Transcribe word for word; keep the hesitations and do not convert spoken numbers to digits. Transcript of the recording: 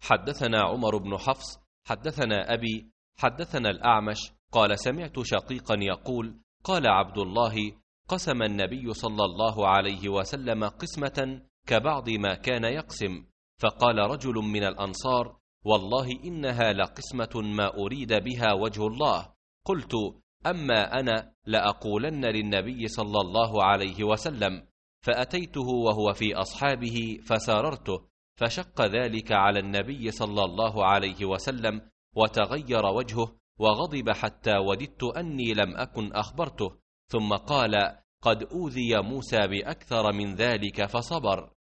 حدثنا عمر بن حفص حدثنا أبي حدثنا الأعمش قال سمعت شقيقا يقول قال عبد الله قسم النبي صلى الله عليه وسلم قسمة كبعض ما كان يقسم، فقال رجل من الأنصار والله إنها لقسمة ما أريد بها وجه الله. قلت أما أنا لأقولن للنبي صلى الله عليه وسلم، فأتيته وهو في أصحابه فساررته، فشق ذلك على النبي صلى الله عليه وسلم وتغير وجهه وغضب حتى وددت أني لم أكن أخبرته، ثم قال قد أوذي موسى بأكثر من ذلك فصبر.